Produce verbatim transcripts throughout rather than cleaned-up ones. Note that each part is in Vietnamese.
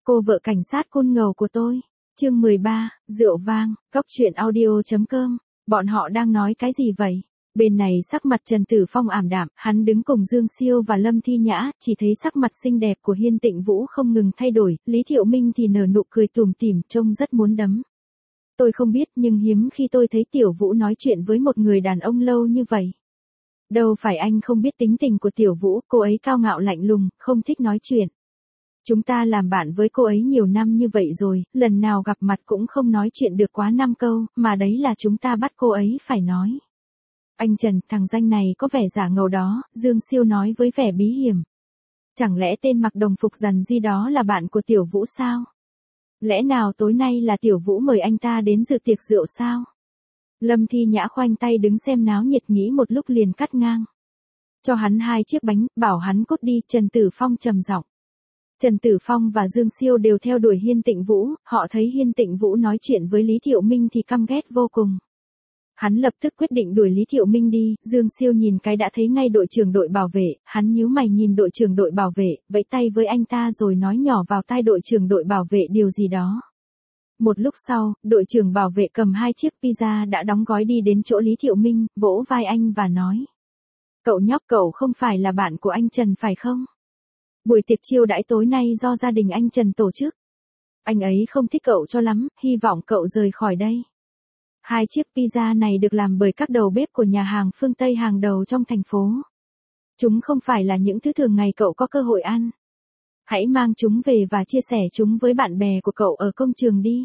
Cô vợ cảnh sát côn ngầu của tôi. Chương mười ba, rượu vang, cóc truyện audio chấm com. Bọn họ đang nói cái gì vậy? Bên này sắc mặt Trần Tử Phong ảm đạm, hắn đứng cùng Dương Siêu và Lâm Thi Nhã, chỉ thấy sắc mặt xinh đẹp của Hiên Tịnh Vũ không ngừng thay đổi, Lý Thiệu Minh thì nở nụ cười tủm tỉm, trông rất muốn đấm. Tôi không biết nhưng hiếm khi tôi thấy Tiểu Vũ nói chuyện với một người đàn ông lâu như vậy. Đâu phải anh không biết tính tình của Tiểu Vũ, cô ấy cao ngạo lạnh lùng, không thích nói chuyện. Chúng ta làm bạn với cô ấy nhiều năm như vậy rồi, lần nào gặp mặt cũng không nói chuyện được quá năm câu, mà đấy là chúng ta bắt cô ấy phải nói. Anh Trần, thằng danh này có vẻ giả ngầu đó, Dương Siêu nói với vẻ bí hiểm. Chẳng lẽ tên mặc đồng phục rằn di đó là bạn của Tiểu Vũ sao? Lẽ nào tối nay là Tiểu Vũ mời anh ta đến dự tiệc rượu sao? Lâm Thi Nhã khoanh tay đứng xem náo nhiệt nghĩ một lúc liền cắt ngang. Cho hắn hai chiếc bánh, bảo hắn cút đi, Trần Tử Phong trầm giọng. Trần Tử Phong và Dương Siêu đều theo đuổi Hiên Tịnh Vũ, họ thấy Hiên Tịnh Vũ nói chuyện với Lý Thiệu Minh thì căm ghét vô cùng. Hắn lập tức quyết định đuổi Lý Thiệu Minh đi, Dương Siêu nhìn cái đã thấy ngay đội trưởng đội bảo vệ, hắn nhíu mày nhìn đội trưởng đội bảo vệ, vẫy tay với anh ta rồi nói nhỏ vào tai đội trưởng đội bảo vệ điều gì đó. Một lúc sau, đội trưởng bảo vệ cầm hai chiếc pizza đã đóng gói đi đến chỗ Lý Thiệu Minh, vỗ vai anh và nói. Cậu nhóc, cậu không phải là bạn của anh Trần phải không? Buổi tiệc chiêu đãi tối nay do gia đình anh Trần tổ chức. Anh ấy không thích cậu cho lắm, hy vọng cậu rời khỏi đây. Hai chiếc pizza này được làm bởi các đầu bếp của nhà hàng phương Tây hàng đầu trong thành phố. Chúng không phải là những thứ thường ngày cậu có cơ hội ăn. Hãy mang chúng về và chia sẻ chúng với bạn bè của cậu ở công trường đi.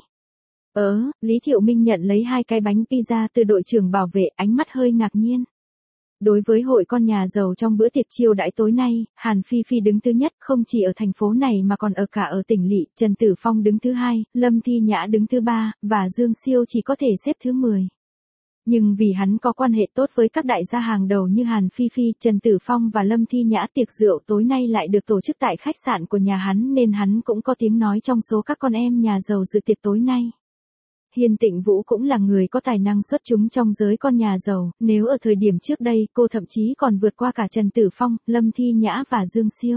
Ớ, Lý Thiệu Minh nhận lấy hai cái bánh pizza từ đội trưởng bảo vệ, ánh mắt hơi ngạc nhiên. Đối với hội con nhà giàu trong bữa tiệc chiêu đãi tối nay, Hàn Phi Phi đứng thứ nhất không chỉ ở thành phố này mà còn ở cả ở tỉnh lỵ, Trần Tử Phong đứng thứ hai, Lâm Thi Nhã đứng thứ ba, và Dương Siêu chỉ có thể xếp thứ mười. Nhưng vì hắn có quan hệ tốt với các đại gia hàng đầu như Hàn Phi Phi, Trần Tử Phong và Lâm Thi Nhã, tiệc rượu tối nay lại được tổ chức tại khách sạn của nhà hắn nên hắn cũng có tiếng nói trong số các con em nhà giàu dự tiệc tối nay. Hiên Tịnh Vũ cũng là người có tài năng xuất chúng trong giới con nhà giàu, nếu ở thời điểm trước đây cô thậm chí còn vượt qua cả Trần Tử Phong, Lâm Thi Nhã và Dương Siêu.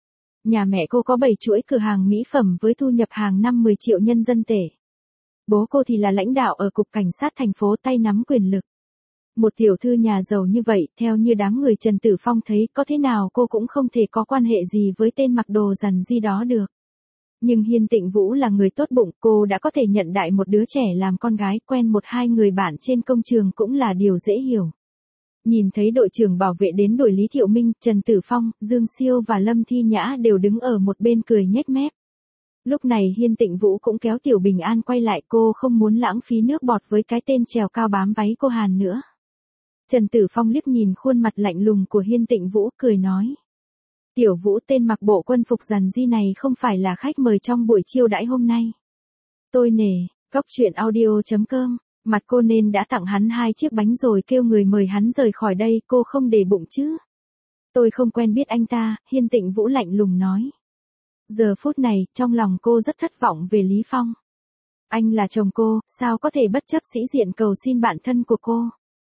Nhà mẹ cô có bảy chuỗi cửa hàng mỹ phẩm với thu nhập hàng năm mười triệu nhân dân tệ. Bố cô thì là lãnh đạo ở cục cảnh sát thành phố, tay nắm quyền lực. Một tiểu thư nhà giàu như vậy, theo như đám người Trần Tử Phong thấy, có thế nào cô cũng không thể có quan hệ gì với tên mặc đồ rằn di đó được. Nhưng Hiên Tịnh Vũ là người tốt bụng, cô đã có thể nhận đại một đứa trẻ làm con gái, quen một hai người bạn trên công trường cũng là điều dễ hiểu. Nhìn thấy đội trưởng bảo vệ đến đuổi Lý Thiệu Minh, Trần Tử Phong, Dương Siêu và Lâm Thi Nhã đều đứng ở một bên cười nhếch mép. Lúc này Hiên Tịnh Vũ cũng kéo Tiểu Bình An quay lại, cô không muốn lãng phí nước bọt với cái tên trèo cao bám váy cô Hàn nữa. Trần Tử Phong liếc nhìn khuôn mặt lạnh lùng của Hiên Tịnh Vũ, cười nói. Tiểu Vũ, tên mặc bộ quân phục rằn di này không phải là khách mời trong buổi chiêu đãi hôm nay. Tôi nể, cóc truyện audio chấm com, mặt cô nên đã tặng hắn hai chiếc bánh rồi kêu người mời hắn rời khỏi đây, cô không để bụng chứ. Tôi không quen biết anh ta, Hiên Tịnh Vũ lạnh lùng nói. Giờ phút này, trong lòng cô rất thất vọng về Lý Phong. Anh là chồng cô, sao có thể bất chấp sĩ diện cầu xin bạn thân của cô.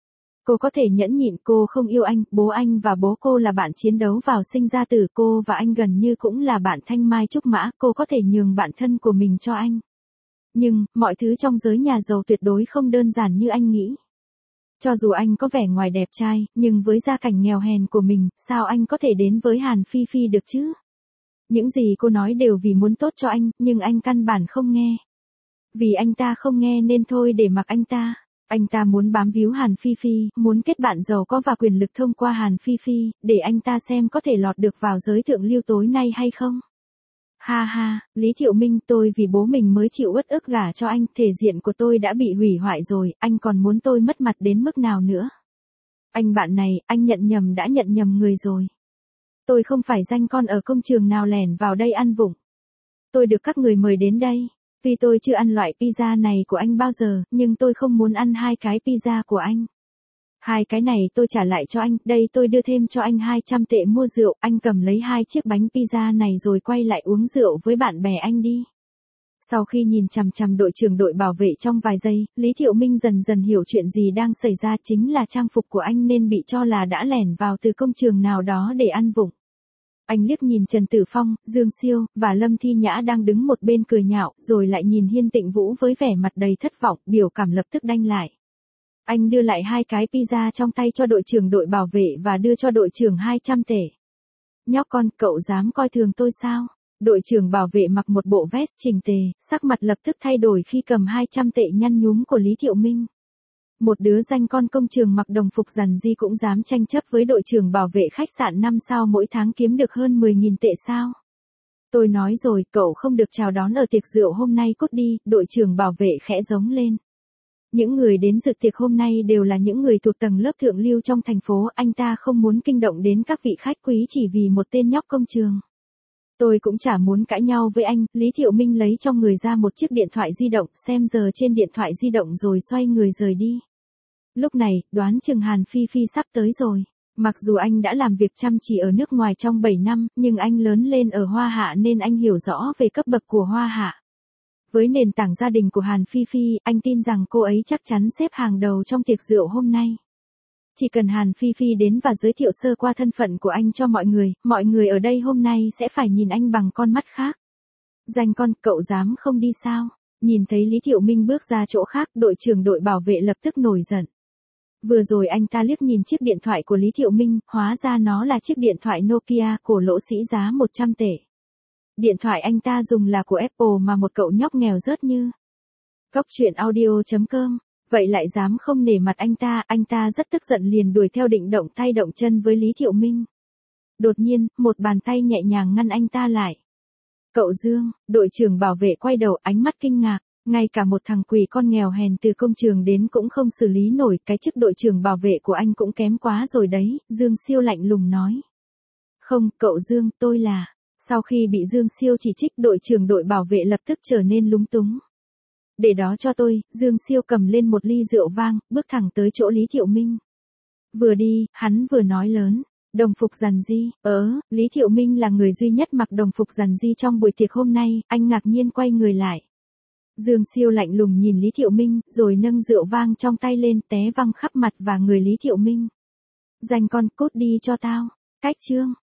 Cô có thể nhẫn nhịn, cô không yêu anh, bố anh và bố cô là bạn chiến đấu vào sinh ra tử, cô và anh gần như cũng là bạn thanh mai trúc mã, cô có thể nhường bạn thân của mình cho anh. Nhưng, mọi thứ trong giới nhà giàu tuyệt đối không đơn giản như anh nghĩ. Cho dù anh có vẻ ngoài đẹp trai, nhưng với gia cảnh nghèo hèn của mình, sao anh có thể đến với Hàn Phi Phi được chứ? Những gì cô nói đều vì muốn tốt cho anh, nhưng anh căn bản không nghe. Vì anh ta không nghe nên thôi để mặc anh ta. Anh ta muốn bám víu Hàn Phi Phi, muốn kết bạn giàu có và quyền lực thông qua Hàn Phi Phi, để anh ta xem có thể lọt được vào giới thượng lưu tối nay hay không. Ha ha, Lý Thiệu Minh, tôi vì bố mình mới chịu uất ức gả cho anh, thể diện của tôi đã bị hủy hoại rồi, anh còn muốn tôi mất mặt đến mức nào nữa. Anh bạn này, anh nhận nhầm đã nhận nhầm người rồi. Tôi không phải danh con ở công trường nào lẻn vào đây ăn vụng. Tôi được các người mời đến đây. Vì tôi chưa ăn loại pizza này của anh bao giờ, nhưng tôi không muốn ăn hai cái pizza của anh. Hai cái này tôi trả lại cho anh, đây tôi đưa thêm cho anh hai trăm tệ mua rượu, anh cầm lấy hai chiếc bánh pizza này rồi quay lại uống rượu với bạn bè anh đi. Sau khi nhìn chằm chằm đội trưởng đội bảo vệ trong vài giây, Lý Thiệu Minh dần dần hiểu chuyện gì đang xảy ra, chính là trang phục của anh nên bị cho là đã lẻn vào từ công trường nào đó để ăn vụng. Anh liếc nhìn Trần Tử Phong, Dương Siêu, và Lâm Thi Nhã đang đứng một bên cười nhạo, rồi lại nhìn Hiên Tịnh Vũ với vẻ mặt đầy thất vọng, biểu cảm lập tức đanh lại. Anh đưa lại hai cái pizza trong tay cho đội trưởng đội bảo vệ và đưa cho đội trưởng hai trăm tệ. Nhóc con, cậu dám coi thường tôi sao? Đội trưởng bảo vệ mặc một bộ vest chỉnh tề, sắc mặt lập tức thay đổi khi cầm hai trăm tệ nhăn nhúm của Lý Thiệu Minh. Một đứa danh con công trường mặc đồng phục rằn di cũng dám tranh chấp với đội trưởng bảo vệ khách sạn năm sao mỗi tháng kiếm được hơn mười nghìn tệ sao? Tôi nói rồi, cậu không được chào đón ở tiệc rượu hôm nay, cút đi, đội trưởng bảo vệ khẽ giống lên. Những người đến dự tiệc hôm nay đều là những người thuộc tầng lớp thượng lưu trong thành phố, anh ta không muốn kinh động đến các vị khách quý chỉ vì một tên nhóc công trường. Tôi cũng chả muốn cãi nhau với anh, Lý Thiệu Minh lấy trong người ra một chiếc điện thoại di động, xem giờ trên điện thoại di động rồi xoay người rời đi. Lúc này, đoán chừng Hàn Phi Phi sắp tới rồi. Mặc dù anh đã làm việc chăm chỉ ở nước ngoài trong bảy năm, nhưng anh lớn lên ở Hoa Hạ nên anh hiểu rõ về cấp bậc của Hoa Hạ. Với nền tảng gia đình của Hàn Phi Phi, anh tin rằng cô ấy chắc chắn xếp hàng đầu trong tiệc rượu hôm nay. Chỉ cần Hàn Phi Phi đến và giới thiệu sơ qua thân phận của anh cho mọi người, mọi người ở đây hôm nay sẽ phải nhìn anh bằng con mắt khác. Danh con, cậu dám không đi sao? Nhìn thấy Lý Thiệu Minh bước ra chỗ khác, đội trưởng đội bảo vệ lập tức nổi giận. Vừa rồi anh ta liếc nhìn chiếc điện thoại của Lý Thiệu Minh, hóa ra nó là chiếc điện thoại Nokia cổ lỗ sĩ giá một trăm tệ. Điện thoại anh ta dùng là của Apple mà một cậu nhóc nghèo rớt như. Cóc truyện audio chấm com. Vậy lại dám không nể mặt anh ta, anh ta rất tức giận liền đuổi theo định động tay động chân với Lý Thiệu Minh. Đột nhiên, một bàn tay nhẹ nhàng ngăn anh ta lại. Cậu Dương, đội trưởng bảo vệ quay đầu ánh mắt kinh ngạc, ngay cả một thằng quỷ con nghèo hèn từ công trường đến cũng không xử lý nổi, cái chức đội trưởng bảo vệ của anh cũng kém quá rồi đấy, Dương Siêu lạnh lùng nói. Không, cậu Dương, tôi là. Sau khi bị Dương Siêu chỉ trích, đội trưởng đội bảo vệ lập tức trở nên lúng túng. Để đó cho tôi, Dương Siêu cầm lên một ly rượu vang, bước thẳng tới chỗ Lý Thiệu Minh. Vừa đi, hắn vừa nói lớn, đồng phục rằn di, ớ, Lý Thiệu Minh là người duy nhất mặc đồng phục rằn di trong buổi tiệc hôm nay, anh ngạc nhiên quay người lại. Dương Siêu lạnh lùng nhìn Lý Thiệu Minh, rồi nâng rượu vang trong tay lên, té văng khắp mặt và người Lý Thiệu Minh. Danh con, cút đi cho tao. Cách chương.